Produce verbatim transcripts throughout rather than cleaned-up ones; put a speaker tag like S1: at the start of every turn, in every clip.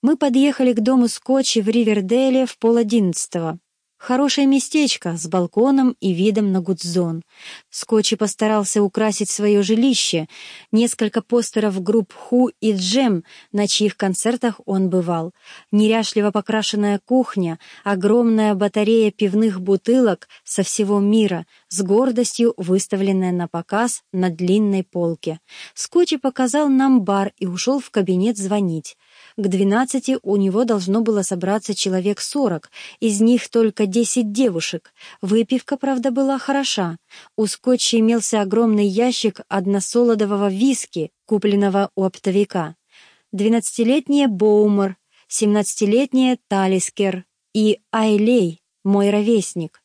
S1: Мы подъехали к дому Скотчи в Ривердейле в полодиннадцатого. Хорошее местечко с балконом и видом на Гудзон. Скотчи постарался украсить свое жилище. Несколько постеров групп Ху и Джем, на чьих концертах он бывал. Неряшливо покрашенная кухня, огромная батарея пивных бутылок со всего мира, с гордостью выставленная на показ на длинной полке. Скотчи показал нам бар и ушел в кабинет звонить. К двенадцати у него должно было собраться человек сорок, из них только десять девушек. Выпивка, правда, была хороша. У Скотча имелся огромный ящик односолодового виски, купленного у оптовика. Двенадцатилетняя Боумер, семнадцатилетняя Талискер и Айлей, мой ровесник.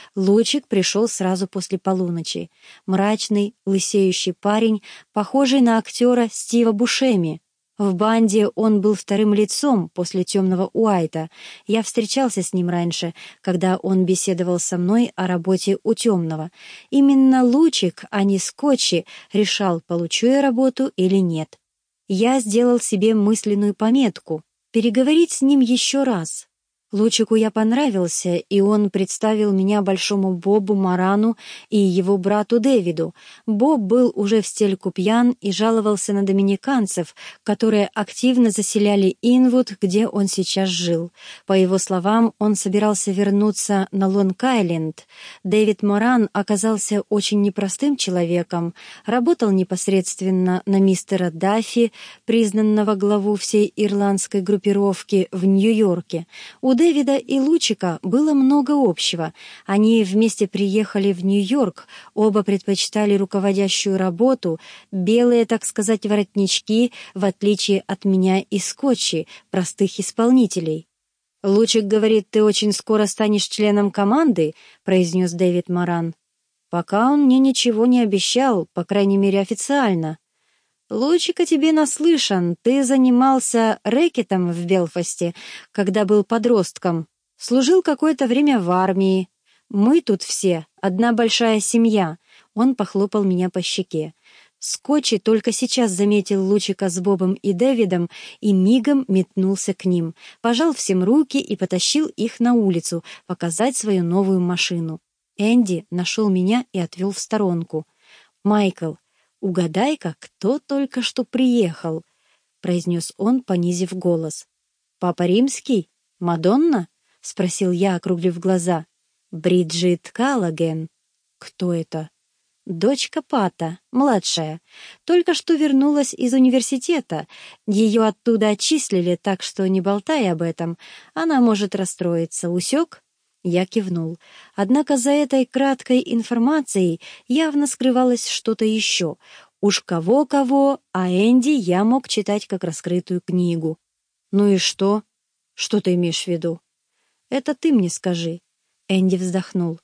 S1: Лучик пришел сразу после полуночи. Мрачный, лысеющий парень, похожий на актера Стива Бушеми. В банде он был вторым лицом после темного Уайта. Я встречался с ним раньше, когда он беседовал со мной о работе у темного. Именно Лучик, а не Скотчи, решал, получу я работу или нет. Я сделал себе мысленную пометку — переговорить с ним еще раз. Лучику я понравился, и он представил меня большому Бобу Морану и его брату Дэвиду. Боб был уже в стельку пьян и жаловался на доминиканцев, которые активно заселяли Инвуд, где он сейчас жил. По его словам, он собирался вернуться на Лонг-Айленд. Дэвид Моран оказался очень непростым человеком, работал непосредственно на мистера Даффи, признанного главу всей ирландской группировки в Нью-Йорке. У Дэвида и Лучика было много общего. Они вместе приехали в Нью-Йорк, оба предпочитали руководящую работу, белые, так сказать, воротнички, в отличие от меня и Скотчи, простых исполнителей. «Лучик говорит, ты очень скоро станешь членом команды», — произнес Дэвид Моран. «Пока он мне ничего не обещал, по крайней мере официально». «Лучик о тебе наслышан. Ты занимался рэкетом в Белфасте, когда был подростком. Служил какое-то время в армии. Мы тут все, одна большая семья». Он похлопал меня по щеке. Скотчи только сейчас заметил Лучика с Бобом и Дэвидом и мигом метнулся к ним, пожал всем руки и потащил их на улицу показать свою новую машину. Энди нашел меня и отвел в сторонку. «Майкл, угадай-ка, кто только что приехал», — произнес он, понизив голос. «Папа Римский? Мадонна?» — спросил я, округлив глаза. «Бриджит Каллаген». «Кто это?» «Дочка Пата, младшая. Только что вернулась из университета. Ее оттуда отчислили, так что не болтай об этом. Она может расстроиться. Усек?» Я кивнул. Однако за этой краткой информацией явно скрывалось что-то еще. Уж кого-кого, а Энди я мог читать как раскрытую книгу. «Ну и что? Что ты имеешь в виду?» «Это ты мне скажи». Энди вздохнул.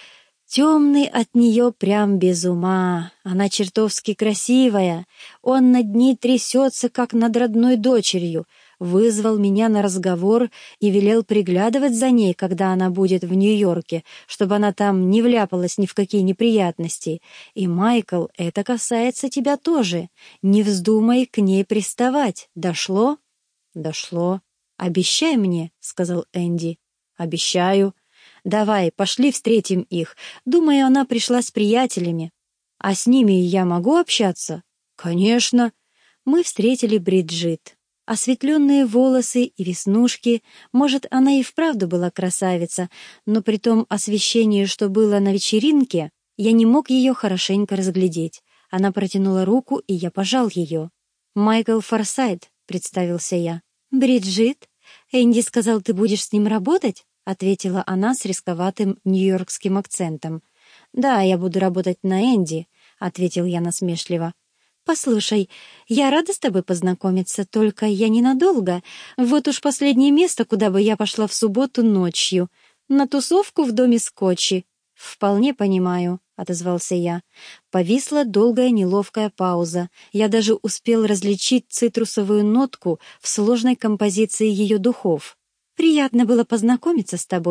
S1: «Темный от нее прям без ума. Она чертовски красивая. Он над ней трясется, как над родной дочерью. Вызвал меня на разговор и велел приглядывать за ней, когда она будет в Нью-Йорке, чтобы она там не вляпалась ни в какие неприятности. И, Майкл, это касается тебя тоже. Не вздумай к ней приставать. Дошло?» «Дошло. Обещай мне», — сказал Энди. «Обещаю. Давай, пошли встретим их. Думаю, она пришла с приятелями. А с ними я могу общаться?» «Конечно». Мы встретили Бриджит. Осветленные волосы и веснушки, может, она и вправду была красавица, но при том освещении, что было на вечеринке, я не мог ее хорошенько разглядеть. Она протянула руку, и я пожал ее. «Майкл Форсайт», — представился я. «Бриджит? Энди сказал, ты будешь с ним работать?» — ответила она с рисковатым нью-йоркским акцентом. «Да, я буду работать на Энди», — ответил я насмешливо. «Послушай, я рада с тобой познакомиться, только я ненадолго. Вот уж последнее место, куда бы я пошла в субботу ночью. На тусовку в доме Скотчи». «Вполне понимаю», — отозвался я. Повисла долгая неловкая пауза. Я даже успел различить цитрусовую нотку в сложной композиции ее духов. «Приятно было познакомиться с тобой», —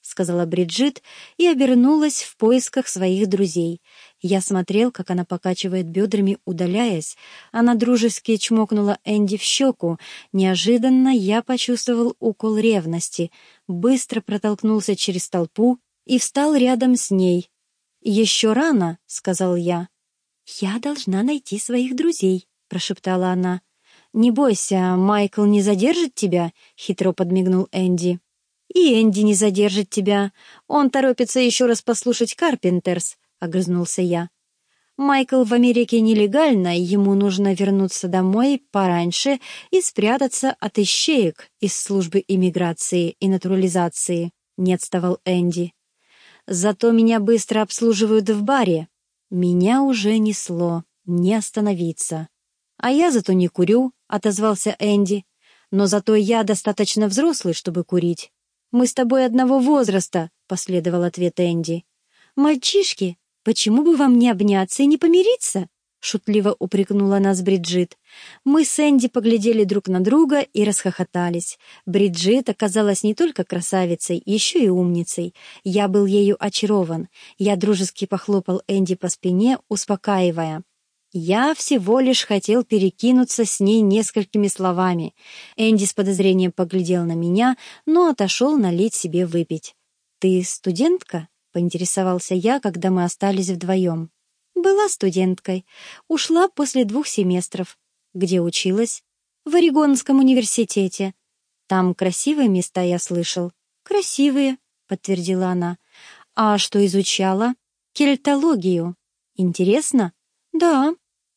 S1: сказала Бриджит и обернулась в поисках своих друзей. Я смотрел, как она покачивает бедрами, удаляясь. Она дружески чмокнула Энди в щеку. Неожиданно я почувствовал укол ревности, быстро протолкнулся через толпу и встал рядом с ней. «Еще рано», — сказал я. «Я должна найти своих друзей», — прошептала она. «Не бойся, Майкл не задержит тебя», — хитро подмигнул Энди. «И Энди не задержит тебя. Он торопится еще раз послушать Карпентерс», — огрызнулся я. «Майкл в Америке нелегально, ему нужно вернуться домой пораньше и спрятаться от ищеек из службы иммиграции и натурализации», — не отставал Энди. «Зато меня быстро обслуживают в баре. Меня уже несло, не остановиться». «А я зато не курю», — отозвался Энди. «Но зато я достаточно взрослый, чтобы курить». «Мы с тобой одного возраста», — последовал ответ Энди. «Мальчишки, почему бы вам не обняться и не помириться?» — шутливо упрекнула нас Бриджит. Мы с Энди поглядели друг на друга и расхохотались. Бриджит оказалась не только красавицей, еще и умницей. Я был ею очарован. Я дружески похлопал Энди по спине, успокаивая. Я всего лишь хотел перекинуться с ней несколькими словами. Энди с подозрением поглядел на меня, но отошел налить себе выпить. «Ты студентка?» — поинтересовался я, когда мы остались вдвоем. «Была студенткой. Ушла после двух семестров». «Где училась?» «В Орегонском университете». «Там красивые места, я слышал». «Красивые», — подтвердила она. «А что изучала?» «Кельтологию». «Интересно?» «Да».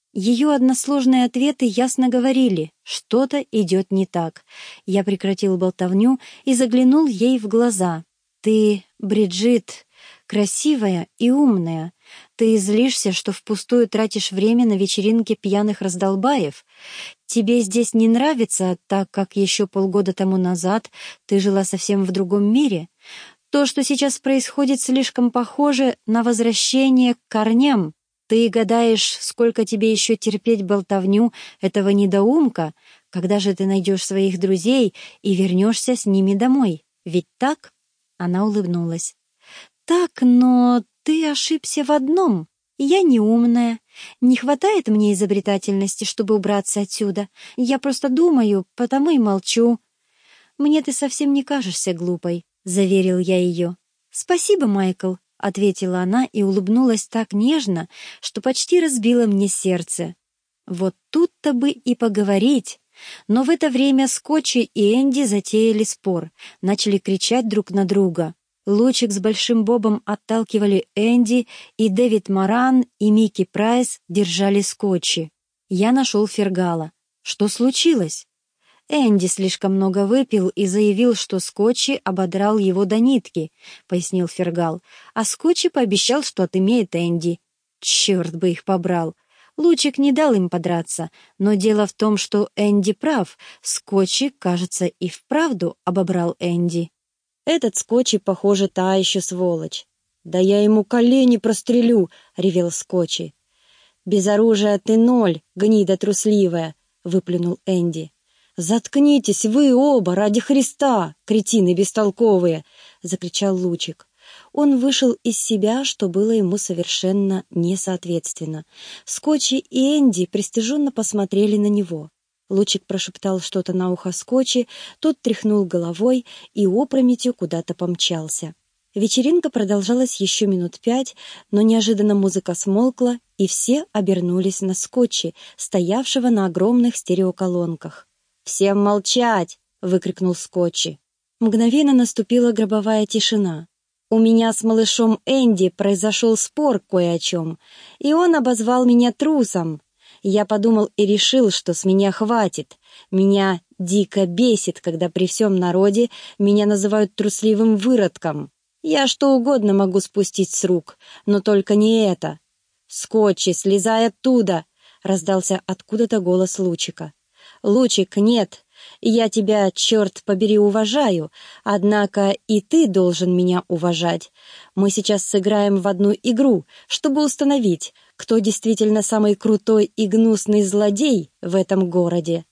S1: Ее односложные ответы ясно говорили, что-то идет не так. Я прекратил болтовню и заглянул ей в глаза. «Ты, Бриджит, красивая и умная. Ты злишься, что впустую тратишь время на вечеринке пьяных раздолбаев. Тебе здесь не нравится, так как еще полгода тому назад ты жила совсем в другом мире. То, что сейчас происходит, слишком похоже на возвращение к корням. Ты гадаешь, сколько тебе еще терпеть болтовню этого недоумка, когда же ты найдешь своих друзей и вернешься с ними домой. Ведь так?» Она улыбнулась. «Так, но ты ошибся в одном. Я не умная. Не хватает мне изобретательности, чтобы убраться отсюда. Я просто думаю, потому и молчу». «Мне ты совсем не кажешься глупой», — заверил я ее. «Спасибо, Майкл», — ответила она и улыбнулась так нежно, что почти разбила мне сердце. Вот тут-то бы и поговорить. Но в это время Скотчи и Энди затеяли спор, начали кричать друг на друга. Лучик с Большим Бобом отталкивали Энди, и Дэвид Моран и Микки Прайс держали Скотчи. Я нашел Фергала. Что случилось? «Энди слишком много выпил и заявил, что Скотчи ободрал его до нитки», — пояснил Фергал, «а Скотчи пообещал, что отымеет Энди». Черт бы их побрал! Лучик не дал им подраться, но дело в том, что Энди прав, Скотчи, кажется, и вправду обобрал Энди. «Этот Скотчи, похоже, та еще сволочь». «Да я ему колени прострелю», — ревел Скотчи. «Без оружия ты ноль, гнида трусливая», — выплюнул Энди. «Заткнитесь вы оба, ради Христа, кретины бестолковые!» — закричал Лучик. Он вышел из себя, что было ему совершенно несоответственно. Скотчи и Энди пристыженно посмотрели на него. Лучик прошептал что-то на ухо Скотчи, тот тряхнул головой и опрометью куда-то помчался. Вечеринка продолжалась еще минут пять, но неожиданно музыка смолкла, и все обернулись на Скотчи, стоявшего на огромных стереоколонках. «Всем молчать!» — выкрикнул Скотчи. Мгновенно наступила гробовая тишина. «У меня с малышом Энди произошел спор кое о чем, и он обозвал меня трусом. Я подумал и решил, что с меня хватит. Меня дико бесит, когда при всем народе меня называют трусливым выродком. Я что угодно могу спустить с рук, но только не это. «Скотчи, слезай оттуда!» — раздался откуда-то голос Лучика. «Лучик, нет, я тебя, черт побери, уважаю, однако и ты должен меня уважать. Мы сейчас сыграем в одну игру, чтобы установить, кто действительно самый крутой и гнусный злодей в этом городе».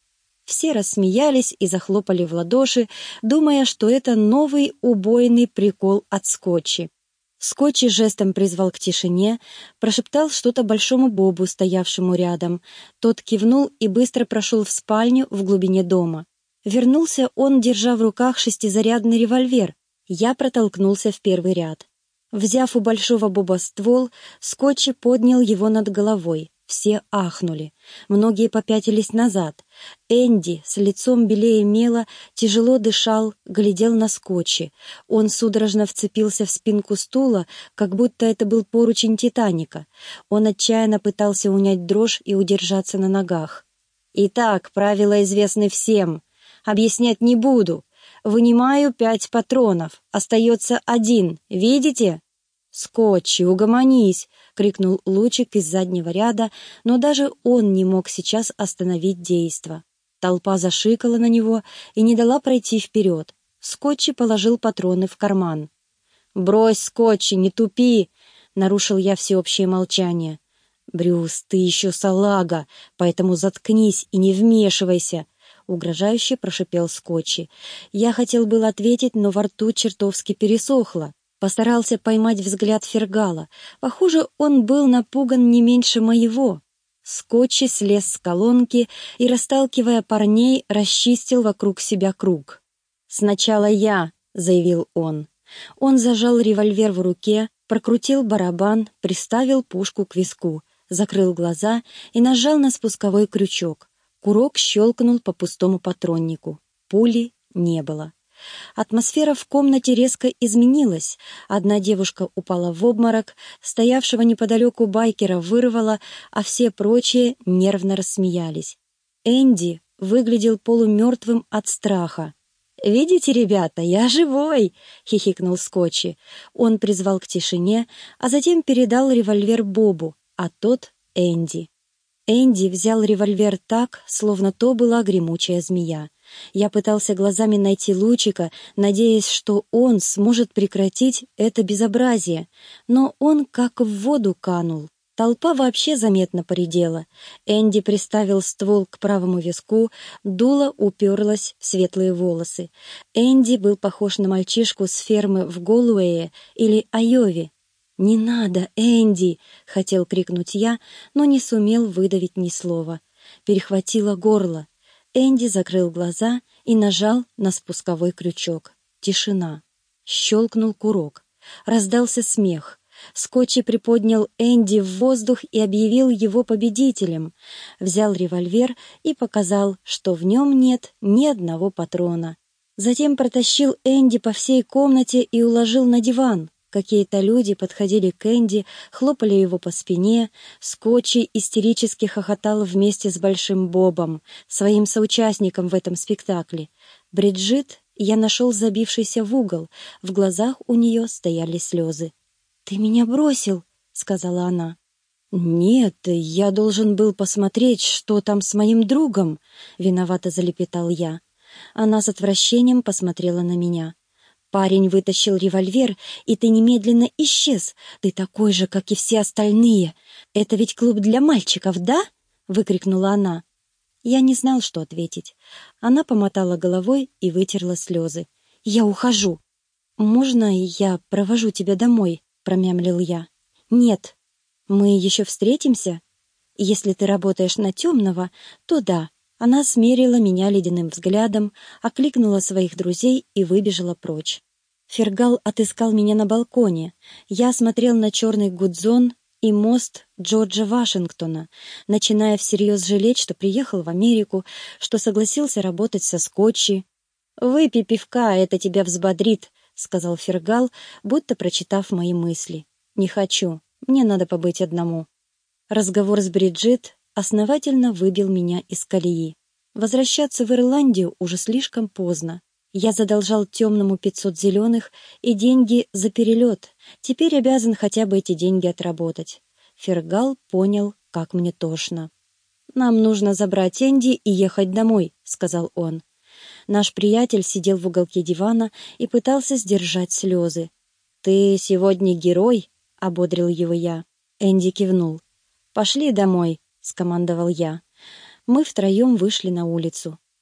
S1: Все рассмеялись и захлопали в ладоши, думая, что это новый убойный прикол от Скотчи. Скотчи жестом призвал к тишине, прошептал что-то большому Бобу, стоявшему рядом. Тот кивнул и быстро прошел в спальню в глубине дома. Вернулся он, держа в руках шестизарядный револьвер. Я протолкнулся в первый ряд. Взяв у большого Боба ствол, Скотчи поднял его над головой. Все ахнули. Многие попятились назад. Энди, с лицом белее мела, тяжело дышал, глядел на Скотчи. Он судорожно вцепился в спинку стула, как будто это был поручень «Титаника». Он отчаянно пытался унять дрожь и удержаться на ногах. «Итак, правила известны всем. Объяснять не буду. Вынимаю пять патронов. Остается один. Видите?» «Скотчи, угомонись!» — крикнул Лучик из заднего ряда, но даже он не мог сейчас остановить действо. Толпа зашикала на него и не дала пройти вперед. Скотчи положил патроны в карман. «Брось, Скотчи, не тупи!» — нарушил я всеобщее молчание. «Брюс, ты еще салага, поэтому заткнись и не вмешивайся!» — угрожающе прошипел Скотчи. Я хотел было ответить, но во рту чертовски пересохло. Постарался поймать взгляд Фергала. Похоже, он был напуган не меньше моего. Скотчи слез с колонки и, расталкивая парней, расчистил вокруг себя круг. «Сначала я», — заявил он. Он зажал револьвер в руке, прокрутил барабан, приставил пушку к виску, закрыл глаза и нажал на спусковой крючок. Курок щелкнул по пустому патроннику. Пули не было. Атмосфера в комнате резко изменилась. Одна девушка упала в обморок, стоявшего неподалеку байкера вырвало, а все прочие нервно рассмеялись. Энди выглядел полумертвым от страха. «Видите, ребята, я живой!» — хихикнул Скотчи. Он призвал к тишине, а затем передал револьвер Бобу, а тот — Энди. Энди взял револьвер так, словно то была гремучая змея. Я пытался глазами найти Лучика, надеясь, что он сможет прекратить это безобразие, но он как в воду канул. Толпа вообще заметно поредела. Энди приставил ствол к правому виску, дуло уперлось в светлые волосы. Энди был похож на мальчишку с фермы в Голуэе или Айове. «Не надо, Энди!» — хотел крикнуть я, но не сумел выдавить ни слова. Перехватило горло. Энди закрыл глаза и нажал на спусковой крючок. Тишина. Щелкнул курок. Раздался смех. Скотчи приподнял Энди в воздух и объявил его победителем. Взял револьвер и показал, что в нем нет ни одного патрона. Затем протащил Энди по всей комнате и уложил на диван. Какие-то люди подходили к Энди, хлопали его по спине. Скотчи истерически хохотал вместе с Большим Бобом, своим соучастником в этом спектакле. Бриджит я нашел забившейся в угол. В глазах у нее стояли слезы. «Ты меня бросил», — сказала она. «Нет, я должен был посмотреть, что там с моим другом», — виновато залепетал я. Она с отвращением посмотрела на меня. «Парень вытащил револьвер, и ты немедленно исчез. Ты такой же, как и все остальные. Это ведь клуб для мальчиков, да?» — выкрикнула она. Я не знал, что ответить. Она помотала головой и вытерла слезы. «Я ухожу». «Можно я провожу тебя домой?» — промямлил я. «Нет. Мы еще встретимся? Если ты работаешь на темного, то да». Она смерила меня ледяным взглядом, окликнула своих друзей и выбежала прочь. Фергал отыскал меня на балконе. Я смотрел на черный Гудзон и мост Джорджа Вашингтона, начиная всерьез жалеть, что приехал в Америку, что согласился работать со Скотчи. «Выпей пивка, это тебя взбодрит», — сказал Фергал, будто прочитав мои мысли. «Не хочу. Мне надо побыть одному». Разговор с Бриджит основательно выбил меня из колеи. Возвращаться в Ирландию уже слишком поздно. Я задолжал темному пятьсот зеленых и деньги за перелет. Теперь обязан хотя бы эти деньги отработать. Фергал понял, как мне тошно. «Нам нужно забрать Энди и ехать домой», — сказал он. Наш приятель сидел в уголке дивана и пытался сдержать слезы. «Ты сегодня герой», — ободрил его я. Энди кивнул. «Пошли домой», — скомандовал я. Мы втроем вышли на улицу.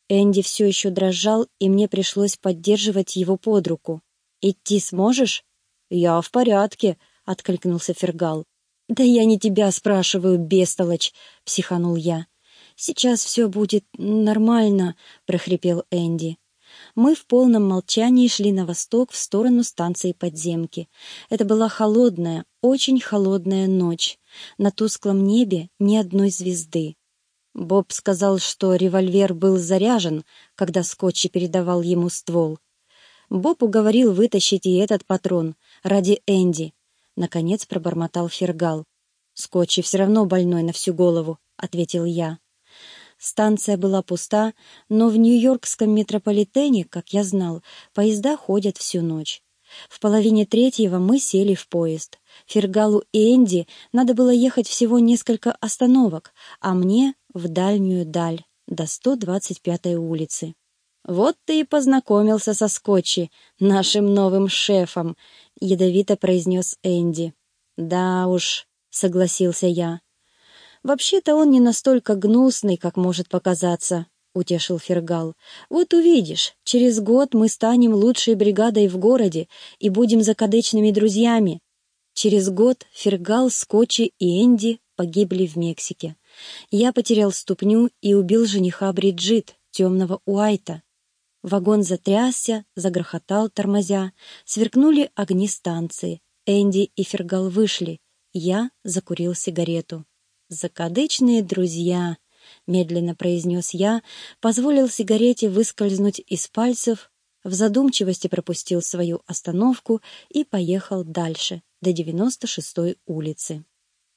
S1: Энди все еще дрожал, и мне пришлось поддерживать его под руку. «Идти сможешь?» «Я в порядке», — откликнулся Фергал. «Да я не тебя спрашиваю, бестолочь», — психанул я. «Сейчас все будет нормально», — прохрипел Энди. Мы в полном молчании шли на восток в сторону станции подземки. Это была холодная, очень холодная ночь. На тусклом небе ни одной звезды. Боб сказал, что револьвер был заряжен, когда Скотчи передавал ему ствол. Боб уговорил вытащить и этот патрон ради Энди. Наконец пробормотал Фергал. «Скотчи все равно больной на всю голову», — ответил я. Станция была пуста, но в нью-йоркском метрополитене, как я знал, поезда ходят всю ночь. В половине третьего мы сели в поезд. Фергалу и Энди надо было ехать всего несколько остановок, а мне в дальнюю даль, до сто двадцать пятой улицы. «Вот ты и познакомился со Скотчи, нашим новым шефом», — ядовито произнес Энди. «Да уж», — согласился я. «Вообще-то он не настолько гнусный, как может показаться», — утешил Фергал. «Вот увидишь, через год мы станем лучшей бригадой в городе и будем закадычными друзьями». Через год Фергал, Скотчи и Энди погибли в Мексике. Я потерял ступню и убил жениха Бриджит, темного Уайта. Вагон затрясся, загрохотал, тормозя. Сверкнули огни станции. Энди и Фергал вышли. Я закурил сигарету. «Закадычные друзья», — медленно произнес я, позволил сигарете выскользнуть из пальцев, в задумчивости пропустил свою остановку и поехал дальше, до девяносто шестой улицы.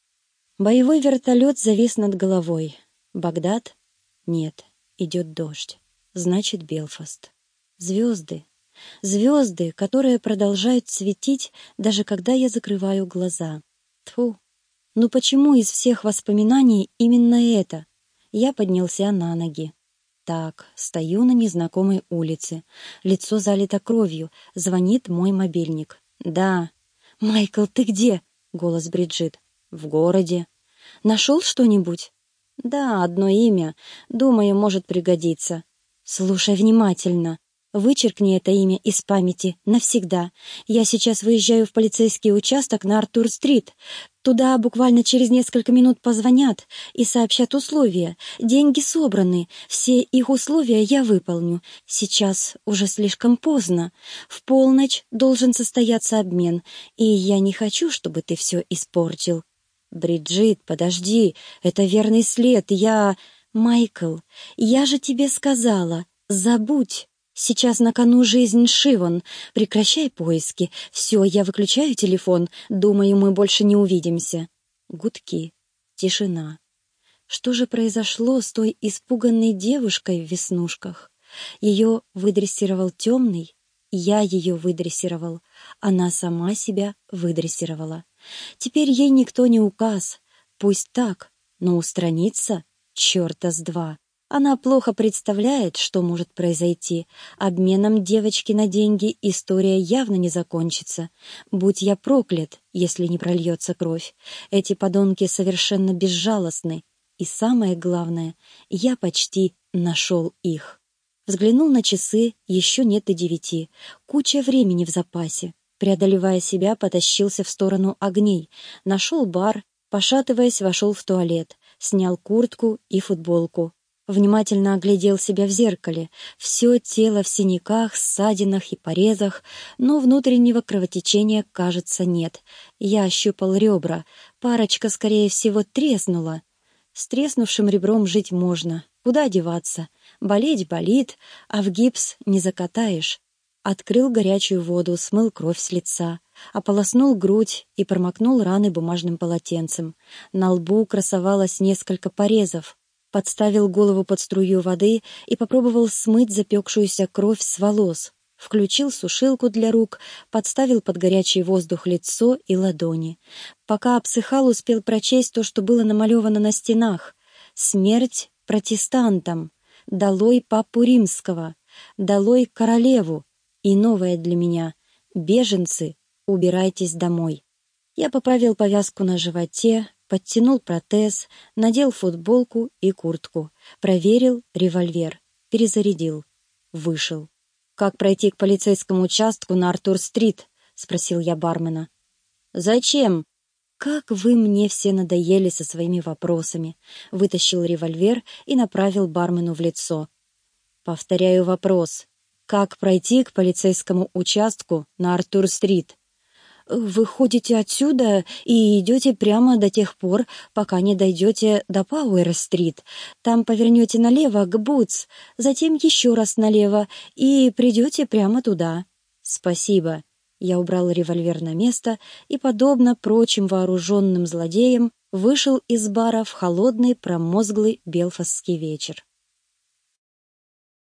S1: Боевой вертолет завис над головой. Багдад? Нет, идет дождь. Значит, Белфаст. Звезды. Звезды, которые продолжают светить, даже когда я закрываю глаза. Тьфу. Ну почему из всех воспоминаний именно это? Я поднялся на ноги. Так, стою на незнакомой улице. Лицо залито кровью. Звонит мой мобильник. «Да». «Майкл, ты где?» — голос Бриджит. «В городе». «Нашел что-нибудь?» «Да, одно имя. Думаю, может пригодиться». «Слушай внимательно. Вычеркни это имя из памяти навсегда. Я сейчас выезжаю в полицейский участок на Артур-стрит. Туда буквально через несколько минут позвонят и сообщат условия. Деньги собраны. Все их условия я выполню. Сейчас уже слишком поздно. В полночь должен состояться обмен, и я не хочу, чтобы ты все испортил». «Бриджит, подожди. Это верный след. Я...» «Майкл, я же тебе сказала, забудь. Сейчас на кону жизнь Шивон. Прекращай поиски. Все, я выключаю телефон. Думаю, мы больше не увидимся». Гудки. Тишина. Что же произошло с той испуганной девушкой в веснушках? Ее выдрессировал темный. Я ее выдрессировал. Она сама себя выдрессировала. Теперь ей никто не указ. Пусть так, но устраниться? Черта с два. Она плохо представляет, что может произойти. Обменом девочки на деньги история явно не закончится. Будь я проклят, если не прольется кровь. Эти подонки совершенно безжалостны. И самое главное, я почти нашел их. Взглянул на часы, еще нет и девяти. Куча времени в запасе. Преодолевая себя, потащился в сторону огней. Нашел бар, пошатываясь, вошел в туалет. Снял куртку и футболку. Внимательно оглядел себя в зеркале. Все тело в синяках, ссадинах и порезах, но внутреннего кровотечения, кажется, нет. Я ощупал ребра. Парочка, скорее всего, треснула. С треснувшим ребром жить можно. Куда деваться? Болеть болит, а в гипс не закатаешь. Открыл горячую воду, смыл кровь с лица, ополоснул грудь и промокнул раны бумажным полотенцем. На лбу красовалось несколько порезов. Подставил голову под струю воды и попробовал смыть запекшуюся кровь с волос. Включил сушилку для рук, подставил под горячий воздух лицо и ладони. Пока обсыхал, успел прочесть то, что было намалевано на стенах. «Смерть протестантам! Долой папу римского! Долой королеву!» И новое для меня: «Беженцы, убирайтесь домой». Я поправил повязку на животе, подтянул протез, надел футболку и куртку, проверил револьвер. перезарядил. Вышел. «Как пройти к полицейскому участку на Артур-стрит?» — спросил я бармена. «Зачем?» «Как вы мне все надоели со своими вопросами!» Вытащил револьвер и направил бармену в лицо. «Повторяю вопрос. Как пройти к полицейскому участку на Артур-стрит?» «Вы ходите отсюда и идете прямо до тех пор, пока не дойдете до Пауэр-стрит. Там повернете налево к Бутс, затем еще раз налево и придете прямо туда». «Спасибо». Я убрал револьвер на место и, подобно прочим вооруженным злодеям, вышел из бара в холодный промозглый белфастский вечер.